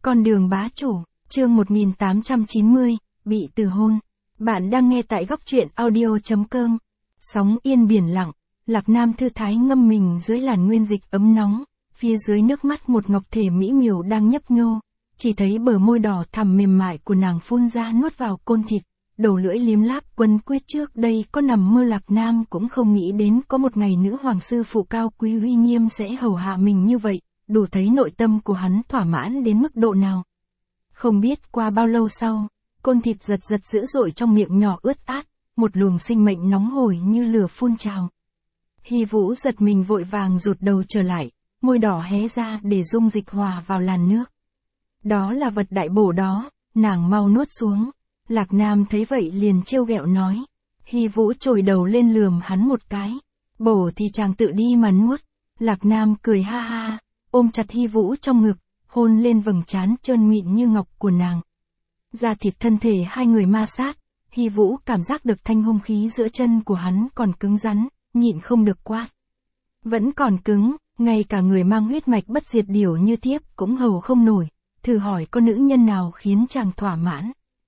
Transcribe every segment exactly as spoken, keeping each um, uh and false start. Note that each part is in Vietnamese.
Con đường bá chủ, chương một nghìn tám trăm chín mươi, bị từ hôn. Bạn đang nghe tại góc truyện audio chấm com. Sóng yên biển lặng, Lạc Nam thư thái ngâm mình dưới làn nguyên dịch ấm nóng, phía dưới nước mắt một ngọc thể mỹ miều đang nhấp nhô, chỉ thấy bờ môi đỏ thẳm mềm mại của nàng phun ra nuốt vào côn thịt, đầu lưỡi liếm láp quấn quyết trước đây có nằm mơ Lạc Nam cũng không nghĩ đến có một ngày nữ hoàng sư phụ cao quý uy nghiêm sẽ hầu hạ mình như vậy, đủ thấy nội tâm của hắn thỏa mãn đến mức độ nào. Không biết qua bao lâu sau, côn thịt giật giật dữ dội trong miệng nhỏ ướt át, một luồng sinh mệnh nóng hổi như lửa phun trào. Hy Vũ giật mình vội vàng rụt đầu trở lại, môi đỏ hé ra để dung dịch hòa vào làn nước. Đó là vật đại bổ đó, nàng mau nuốt xuống. Lạc Nam thấy vậy liền trêu ghẹo nói. Hy Vũ chồi đầu lên lườm hắn một cái. Bổ thì chàng tự đi mà nuốt. Lạc Nam cười ha ha, ôm chặt Hy Vũ trong ngực, hôn lên vầng trán trơn mịn như ngọc của nàng. Da thịt thân thể hai người ma sát, Hy Vũ cảm giác được thanh hung khí giữa chân của hắn còn cứng rắn, nhịn không được quát. Vẫn còn cứng, ngay cả người mang huyết mạch bất diệt điểu như thiếp cũng hầu không nổi, thử hỏi có nữ nhân nào khiến chàng thỏa mãn.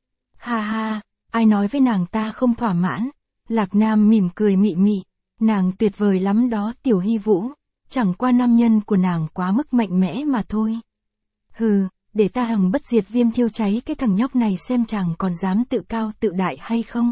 Ha ha, ai nói với nàng ta không thỏa mãn? Lạc Nam mỉm cười mị mị, nàng tuyệt vời lắm đó tiểu Hy Vũ, chẳng qua nam nhân của nàng quá mức mạnh mẽ mà thôi. Hừ, để ta hằng bất diệt viêm thiêu cháy cái thằng nhóc này xem chàng còn dám tự cao tự đại hay không.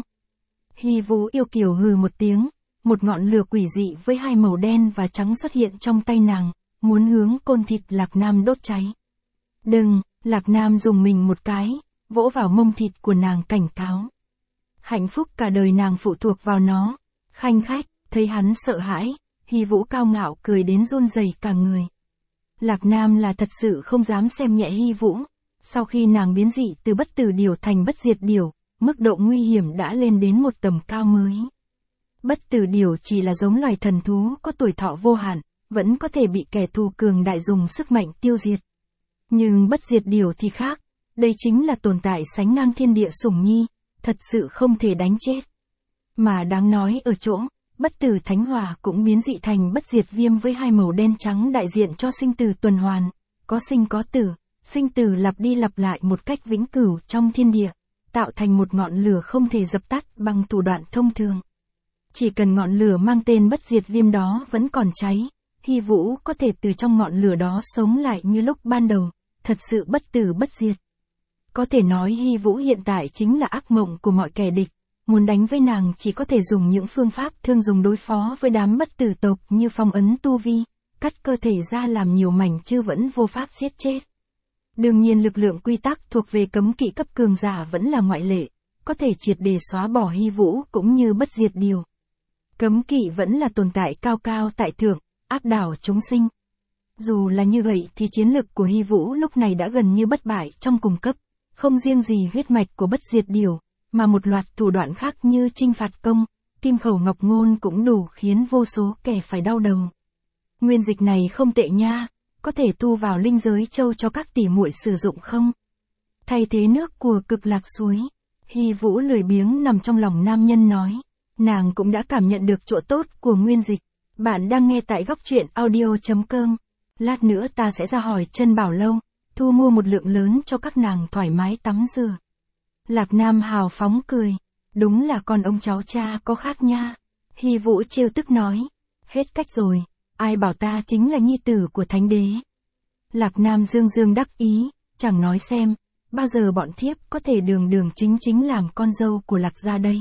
Hy Vũ yêu kiều hừ một tiếng, một ngọn lửa quỷ dị với hai màu đen và trắng xuất hiện trong tay nàng, muốn hướng côn thịt Lạc Nam đốt cháy. Đừng, Lạc Nam dùng mình một cái, vỗ vào mông thịt của nàng cảnh cáo. Hạnh phúc cả đời nàng phụ thuộc vào nó. Khanh khách, thấy hắn sợ hãi, Hy Vũ cao ngạo cười đến run rẩy cả người. Lạc Nam là thật sự không dám xem nhẹ Hy Vũ. Sau khi nàng biến dị từ bất tử điểu thành bất diệt điểu, mức độ nguy hiểm đã lên đến một tầm cao mới. Bất tử điểu chỉ là giống loài thần thú có tuổi thọ vô hạn, vẫn có thể bị kẻ thù cường đại dùng sức mạnh tiêu diệt. Nhưng bất diệt điểu thì khác, đây chính là tồn tại sánh ngang thiên địa sủng nhi, thật sự không thể đánh chết. Mà đáng nói ở chỗ, bất tử thánh hỏa cũng biến dị thành bất diệt viêm với hai màu đen trắng đại diện cho sinh tử tuần hoàn, có sinh có tử, sinh tử lặp đi lặp lại một cách vĩnh cửu trong thiên địa, tạo thành một ngọn lửa không thể dập tắt bằng thủ đoạn thông thường. Chỉ cần ngọn lửa mang tên bất diệt viêm đó vẫn còn cháy, Hy Vũ có thể từ trong ngọn lửa đó sống lại như lúc ban đầu, thật sự bất tử bất diệt. Có thể nói Hy Vũ hiện tại chính là ác mộng của mọi kẻ địch, muốn đánh với nàng chỉ có thể dùng những phương pháp thường dùng đối phó với đám bất tử tộc như phong ấn tu vi, cắt cơ thể ra làm nhiều mảnh chứ vẫn vô pháp giết chết. Đương nhiên lực lượng quy tắc thuộc về cấm kỵ cấp cường giả vẫn là ngoại lệ, có thể triệt để xóa bỏ Hy Vũ cũng như bất diệt điều. Cấm kỵ vẫn là tồn tại cao cao tại thượng, áp đảo chúng sinh. Dù là như vậy thì chiến lực của Hy Vũ lúc này đã gần như bất bại trong cùng cấp, không riêng gì huyết mạch của bất diệt điểu, mà một loạt thủ đoạn khác như trinh phạt công, kim khẩu ngọc ngôn cũng đủ khiến vô số kẻ phải đau đầu. Nguyên dịch này không tệ nha, có thể tu vào linh giới châu cho các tỷ muội sử dụng không? Thay thế nước của cực lạc suối, Hy Vũ lười biếng nằm trong lòng nam nhân nói, nàng cũng đã cảm nhận được chỗ tốt của nguyên dịch. Bạn đang nghe tại góc truyện audio chấm com. Lát nữa ta sẽ ra hỏi Trân Bảo Lâu, thu mua một lượng lớn cho các nàng thoải mái tắm rửa. Lạc Nam hào phóng cười, đúng là con ông cháu cha có khác nha. Hy Vũ trêu tức nói, hết cách rồi, ai bảo ta chính là nhi tử của thánh đế. Lạc Nam dương dương đắc ý, chẳng nói xem, bao giờ bọn thiếp có thể đường đường chính chính làm con dâu của Lạc gia đây.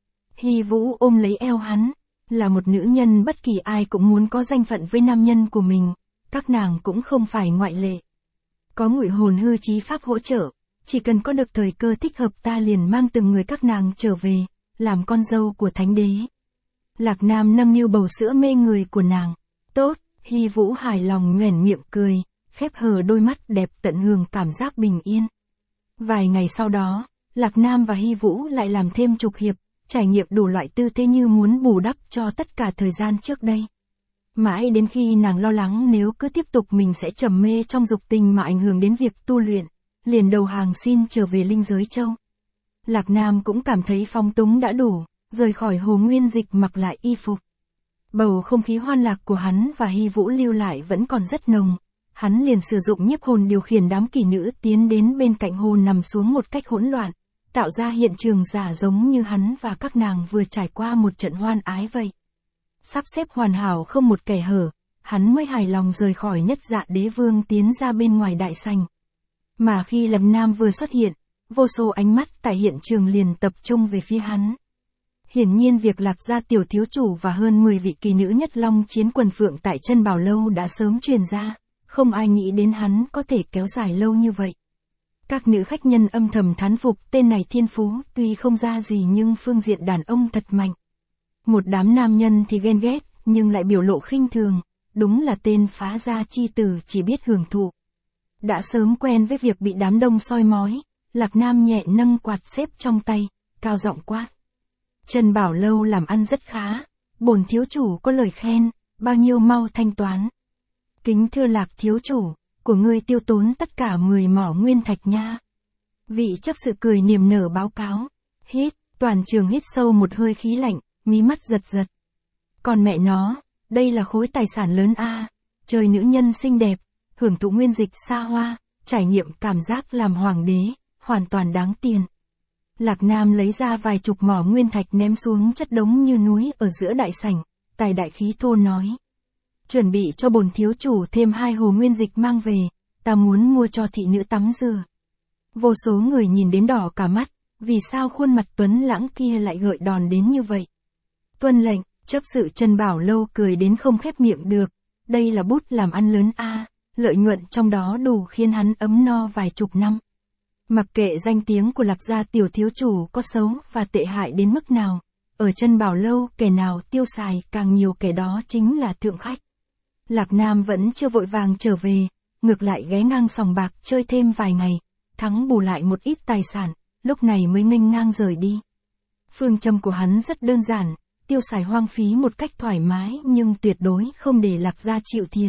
Hy Vũ ôm lấy eo hắn, là một nữ nhân bất kỳ ai cũng muốn có danh phận với nam nhân của mình, các nàng cũng không phải ngoại lệ. Có ngụy hồn hư chí pháp hỗ trợ, chỉ cần có được thời cơ thích hợp ta liền mang từng người các nàng trở về, làm con dâu của thánh đế. Lạc Nam nâng niu bầu sữa mê người của nàng. Tốt, Hy Vũ hài lòng nhoẻn miệng cười, khép hờ đôi mắt đẹp tận hưởng cảm giác bình yên. Vài ngày sau đó, Lạc Nam và Hy Vũ lại làm thêm chục hiệp, trải nghiệm đủ loại tư thế như muốn bù đắp cho tất cả thời gian trước đây. Mãi đến khi nàng lo lắng nếu cứ tiếp tục mình sẽ trầm mê trong dục tình mà ảnh hưởng đến việc tu luyện, liền đầu hàng xin trở về linh giới châu. Lạc Nam cũng cảm thấy phóng túng đã đủ, rời khỏi hồ nguyên dịch mặc lại y phục. Bầu không khí hoan lạc của hắn và Hy Vũ lưu lại vẫn còn rất nồng, hắn liền sử dụng nhiếp hồn điều khiển đám kỷ nữ tiến đến bên cạnh hồ nằm xuống một cách hỗn loạn, tạo ra hiện trường giả giống như hắn và các nàng vừa trải qua một trận hoan ái vậy. Sắp xếp hoàn hảo không một kẻ hở, hắn mới hài lòng rời khỏi Nhất Dạ Đế Vương tiến ra bên ngoài đại sảnh. Mà khi Lạc Nam vừa xuất hiện, vô số ánh mắt tại hiện trường liền tập trung về phía hắn. Hiển nhiên việc Lạc gia tiểu thiếu chủ và hơn mười vị kỳ nữ nhất long chiến quần phượng tại chân Bảo Lâu đã sớm truyền ra, không ai nghĩ đến hắn có thể kéo dài lâu như vậy. Các nữ khách nhân âm thầm thán phục tên này thiên phú tuy không ra gì nhưng phương diện đàn ông thật mạnh. Một đám nam nhân thì ghen ghét, nhưng lại biểu lộ khinh thường, đúng là tên phá gia chi tử chỉ biết hưởng thụ. Đã sớm quen với việc bị đám đông soi mói, Lạc Nam nhẹ nâng quạt xếp trong tay, cao giọng quát. Chân Bảo Lâu làm ăn rất khá, bổn thiếu chủ có lời khen, bao nhiêu mau thanh toán. Kính thưa Lạc thiếu chủ, của ngươi tiêu tốn tất cả mười mỏ nguyên thạch nha. Vị chấp sự cười niềm nở báo cáo. Hít, toàn trường hít sâu một hơi khí lạnh, mí mắt giật giật. Còn mẹ nó, đây là khối tài sản lớn a, trời nữ nhân xinh đẹp, hưởng thụ nguyên dịch xa hoa, trải nghiệm cảm giác làm hoàng đế, hoàn toàn đáng tiền. Lạc Nam lấy ra vài chục mỏ nguyên thạch ném xuống chất đống như núi ở giữa đại sảnh, tài đại khí thô nói. Chuẩn bị cho bổn thiếu chủ thêm hai hồ nguyên dịch mang về, ta muốn mua cho thị nữ tắm rửa. Vô số người nhìn đến đỏ cả mắt, vì sao khuôn mặt tuấn lãng kia lại gợi đòn đến như vậy. Tuân lệnh, chấp sự Chân Bảo Lâu cười đến không khép miệng được, đây là bút làm ăn lớn a, lợi nhuận trong đó đủ khiến hắn ấm no vài chục năm. Mặc kệ danh tiếng của Lạc gia tiểu thiếu chủ có xấu và tệ hại đến mức nào, ở Chân Bảo Lâu kẻ nào tiêu xài càng nhiều kẻ đó chính là thượng khách. Lạc Nam vẫn chưa vội vàng trở về, ngược lại ghé ngang sòng bạc chơi thêm vài ngày, thắng bù lại một ít tài sản, lúc này mới nghênh ngang rời đi. Phương châm của hắn rất đơn giản, tiêu xài hoang phí một cách thoải mái nhưng tuyệt đối không để Lạc gia chịu thiệt.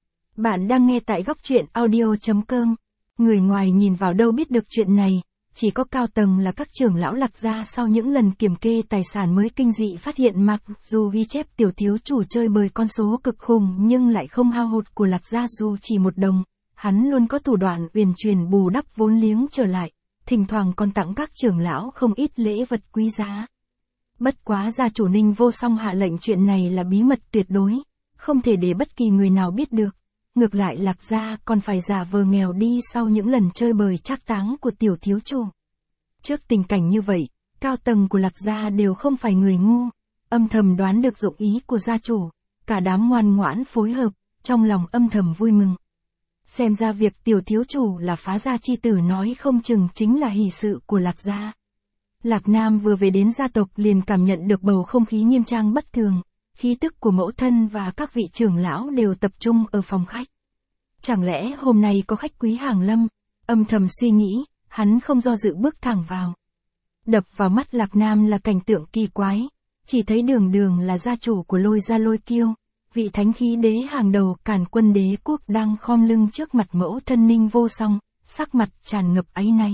Bạn đang nghe tại góc truyện audio chấm com. Người ngoài nhìn vào đâu biết được chuyện này, chỉ có cao tầng là các trưởng lão Lạc gia sau những lần kiểm kê tài sản mới kinh dị phát hiện mặc dù ghi chép tiểu thiếu chủ chơi bời con số cực khủng nhưng lại không hao hụt của Lạc gia dù chỉ một đồng, hắn luôn có thủ đoạn uyển chuyển bù đắp vốn liếng trở lại, thỉnh thoảng còn tặng các trưởng lão không ít lễ vật quý giá. Bất quá gia chủ Ninh Vô Song hạ lệnh chuyện này là bí mật tuyệt đối, không thể để bất kỳ người nào biết được. Ngược lại Lạc gia còn phải giả vờ nghèo đi sau những lần chơi bời trác táng của tiểu thiếu chủ. Trước tình cảnh như vậy, cao tầng của Lạc gia đều không phải người ngu, âm thầm đoán được dụng ý của gia chủ, cả đám ngoan ngoãn phối hợp, trong lòng âm thầm vui mừng. Xem ra việc tiểu thiếu chủ là phá gia chi tử nói không chừng chính là hỷ sự của Lạc gia. Lạc Nam vừa về đến gia tộc liền cảm nhận được bầu không khí nghiêm trang bất thường. Khí tức của mẫu thân và các vị trưởng lão đều tập trung ở phòng khách. Chẳng lẽ hôm nay có khách quý hàng lâm? Âm thầm suy nghĩ, hắn không do dự bước thẳng vào. Đập vào mắt Lạc Nam là cảnh tượng kỳ quái, chỉ thấy đường đường là gia chủ của Lôi gia Lôi Kiêu, vị thánh khí đế hàng đầu Càn Quân đế quốc đang khom lưng trước mặt mẫu thân Ninh Vô Song, sắc mặt tràn ngập áy náy.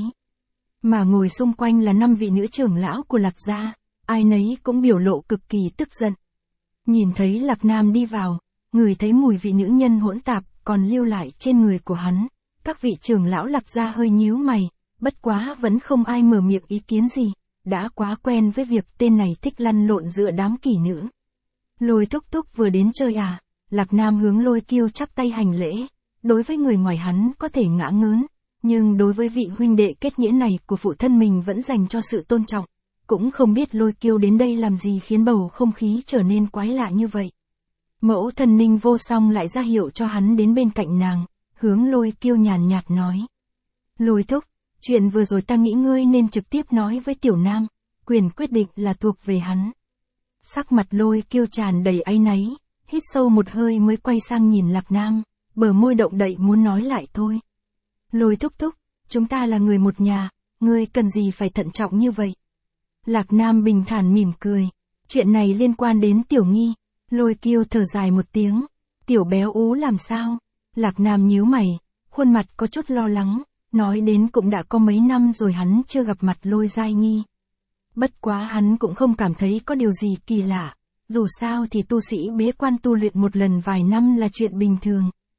Mà ngồi xung quanh là năm vị nữ trưởng lão của Lạc gia, ai nấy cũng biểu lộ cực kỳ tức giận. Nhìn thấy Lạc Nam đi vào, ngửi thấy mùi vị nữ nhân hỗn tạp còn lưu lại trên người của hắn, các vị trưởng lão Lạc gia hơi nhíu mày, bất quá vẫn không ai mở miệng ý kiến gì, đã quá quen với việc tên này thích lăn lộn giữa đám kỷ nữ. Lôi Thúc Thúc vừa đến chơi à? Lạc Nam hướng Lôi Kiêu chắp tay hành lễ, đối với người ngoài hắn có thể ngã ngớn, nhưng đối với vị huynh đệ kết nghĩa này của phụ thân mình vẫn dành cho sự tôn trọng. Cũng không biết Lôi Kiêu đến đây làm gì khiến bầu không khí trở nên quái lạ như vậy. Mẫu thân Ninh Vô Song lại ra hiệu cho hắn đến bên cạnh nàng, hướng Lôi Kiêu nhàn nhạt nói. Lôi thúc, chuyện vừa rồi ta nghĩ ngươi nên trực tiếp nói với Tiểu Nam, quyền quyết định là thuộc về hắn. Sắc mặt Lôi Kiêu tràn đầy áy náy, hít sâu một hơi mới quay sang nhìn Lạc Nam, bờ môi động đậy muốn nói lại thôi. Lôi thúc thúc, chúng ta là người một nhà, ngươi cần gì phải thận trọng như vậy? Lạc Nam bình thản mỉm cười, chuyện này liên quan đến Tiểu Nghi. Lôi Kiêu thở dài một tiếng, Tiểu béo ú làm sao? Lạc Nam nhíu mày, khuôn mặt có chút lo lắng, nói đến cũng đã có mấy năm rồi hắn chưa gặp mặt Lôi Giai Nghi. Bất quá hắn cũng không cảm thấy có điều gì kỳ lạ, dù sao thì tu sĩ bế quan tu luyện một lần vài năm là chuyện bình thường,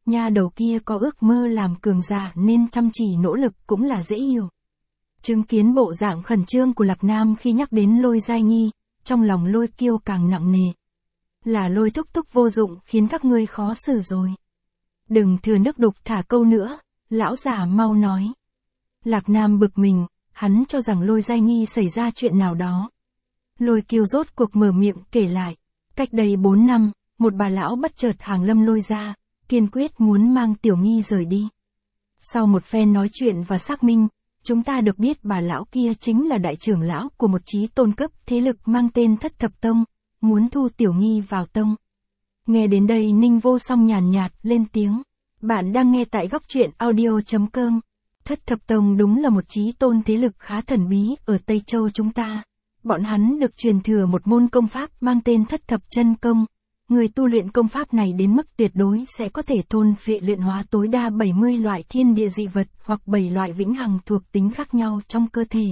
nha đầu kia có ước mơ làm cường giả nên chăm chỉ nỗ lực cũng là dễ hiểu. Chứng kiến bộ dạng khẩn trương của Lạc Nam khi nhắc đến Lôi Giai Nghi, trong lòng Lôi Kiêu càng nặng nề. Là Lôi thúc thúc vô dụng khiến các ngươi khó xử rồi. Đừng thừa nước đục thả câu nữa, lão già mau nói. Lạc Nam bực mình, hắn cho rằng Lôi Giai Nghi xảy ra chuyện nào đó. Lôi Kiêu rốt cuộc mở miệng kể lại. Cách đây bốn năm, một bà lão bất chợt hàng lâm Lôi ra, kiên quyết muốn mang Tiểu Nghi rời đi. Sau một phen nói chuyện và xác minh, chúng ta được biết bà lão kia chính là đại trưởng lão của một chí tôn cấp thế lực mang tên Thất Thập Tông, muốn thu Tiểu Nghi vào tông. Nghe đến đây Ninh Vô Song nhàn nhạt lên tiếng. Bạn đang nghe tại góc truyện audio chấm com. Thất Thập Tông đúng là một chí tôn thế lực khá thần bí ở Tây Châu chúng ta. Bọn hắn được truyền thừa một môn công pháp mang tên Thất Thập Chân Công. Người tu luyện công pháp này đến mức tuyệt đối sẽ có thể thôn phệ luyện hóa tối đa bảy mươi loại thiên địa dị vật hoặc bảy loại vĩnh hằng thuộc tính khác nhau trong cơ thể.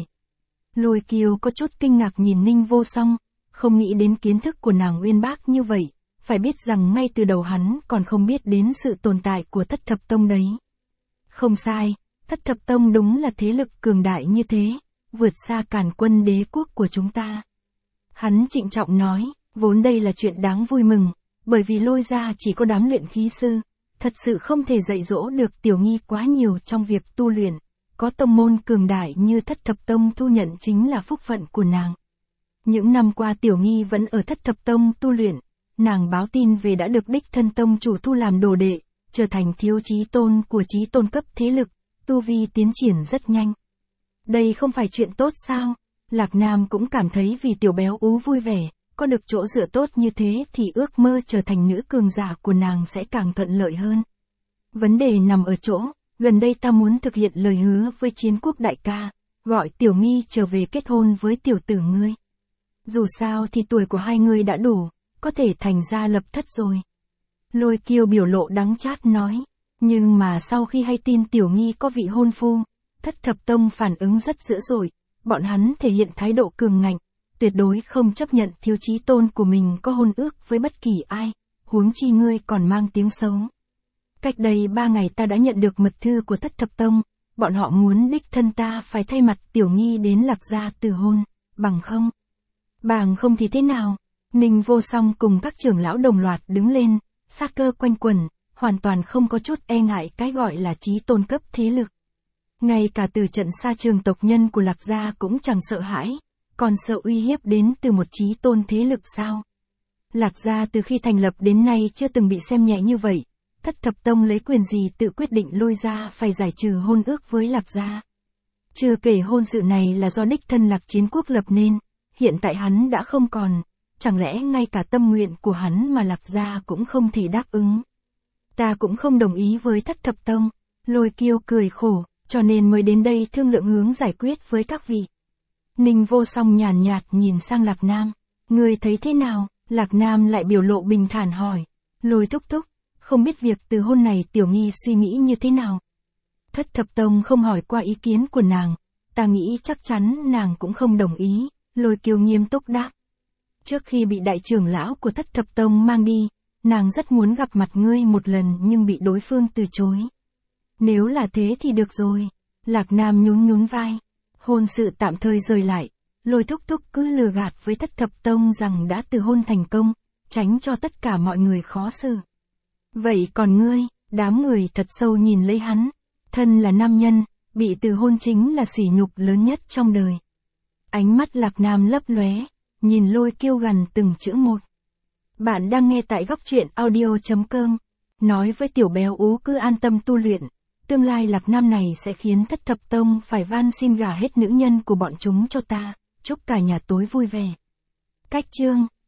Lôi Kiều có chút kinh ngạc nhìn Ninh Vô Song, không nghĩ đến kiến thức của nàng uyên bác như vậy, phải biết rằng ngay từ đầu hắn còn không biết đến sự tồn tại của Thất Thập Tông đấy. Không sai, Thất Thập Tông đúng là thế lực cường đại như thế, vượt xa Càn Quân đế quốc của chúng ta. Hắn trịnh trọng nói, vốn đây là chuyện đáng vui mừng, bởi vì Lôi gia chỉ có đám luyện khí sư, thật sự không thể dạy dỗ được Tiểu Nghi quá nhiều trong việc tu luyện, có tông môn cường đại như Thất Thập Tông thu nhận chính là phúc phận của nàng. Những năm qua Tiểu Nghi vẫn ở Thất Thập Tông tu luyện, nàng báo tin về đã được đích thân tông chủ thu làm đồ đệ, trở thành thiếu chí tôn của chí tôn cấp thế lực, tu vi tiến triển rất nhanh. Đây không phải chuyện tốt sao? Lạc Nam cũng cảm thấy vì Tiểu Béo Ú vui vẻ, có được chỗ dựa tốt như thế thì ước mơ trở thành nữ cường giả của nàng sẽ càng thuận lợi hơn. Vấn đề nằm ở chỗ, gần đây ta muốn thực hiện lời hứa với Chiến Quốc đại ca, gọi Tiểu Nghi trở về kết hôn với tiểu tử ngươi. Dù sao thì tuổi của hai người đã đủ, có thể thành gia lập thất rồi. Lôi Kiêu biểu lộ đắng chát nói, nhưng mà sau khi hay tin Tiểu Nghi có vị hôn phu, Thất Thập Tông phản ứng rất dữ dội, bọn hắn thể hiện thái độ cường ngạnh, tuyệt đối không chấp nhận thiếu chí tôn của mình có hôn ước với bất kỳ ai, huống chi ngươi còn mang tiếng xấu. Cách đây ba ngày ta đã nhận được mật thư của Thất Thập Tông, bọn họ muốn đích thân ta phải thay mặt Tiểu Nghi đến Lạc gia từ hôn, bằng không? Bằng không thì thế nào? Ninh Vô Song cùng các trưởng lão đồng loạt đứng lên, sát cơ quanh quẩn, hoàn toàn không có chút e ngại cái gọi là chí tôn cấp thế lực. Ngay cả từ trận xa trường tộc nhân của Lạc gia cũng chẳng sợ hãi, còn sợ uy hiếp đến từ một chí tôn thế lực sao? Lạc gia từ khi thành lập đến nay chưa từng bị xem nhẹ như vậy, Thất Thập Tông lấy quyền gì tự quyết định Lôi gia phải giải trừ hôn ước với Lạc gia? Chưa kể hôn sự này là do đích thân Lạc Chiến Quốc lập nên, hiện tại hắn đã không còn, chẳng lẽ ngay cả tâm nguyện của hắn mà Lạc gia cũng không thể đáp ứng? Ta cũng không đồng ý với Thất Thập Tông. Lôi Kiêu cười khổ, cho nên mới đến đây thương lượng hướng giải quyết với các vị. Ninh Vô Song nhàn nhạt nhìn sang Lạc Nam, ngươi thấy thế nào? Lạc Nam lại biểu lộ bình thản hỏi, Lôi thúc thúc, không biết việc từ hôn này Tiểu Nghi suy nghĩ như thế nào? Thất Thập Tông không hỏi qua ý kiến của nàng, ta nghĩ chắc chắn nàng cũng không đồng ý. Lôi Kiêu nghiêm túc đáp, trước khi bị đại trưởng lão của Thất Thập Tông mang đi, nàng rất muốn gặp mặt ngươi một lần nhưng bị đối phương từ chối. Nếu là thế thì được rồi. Lạc Nam nhún nhún vai, hôn sự tạm thời rời lại, Lôi thúc thúc cứ lừa gạt với Thất Thập Tông rằng đã từ hôn thành công, tránh cho tất cả mọi người khó xử. Vậy còn ngươi? Đám người thật sâu nhìn lấy hắn, thân là nam nhân, bị từ hôn chính là sỉ nhục lớn nhất trong đời. Ánh mắt Lạc Nam lấp lóe, nhìn Lôi Kiêu gằn từng chữ một. Bạn đang nghe tại góc truyện audio chấm com. Nói với Tiểu Béo Ú cứ an tâm tu luyện, tương lai Lạc Nam này sẽ khiến Thất Thập Tông phải van xin gả hết nữ nhân của bọn chúng cho ta, chúc cả nhà tối vui vẻ. Cách chương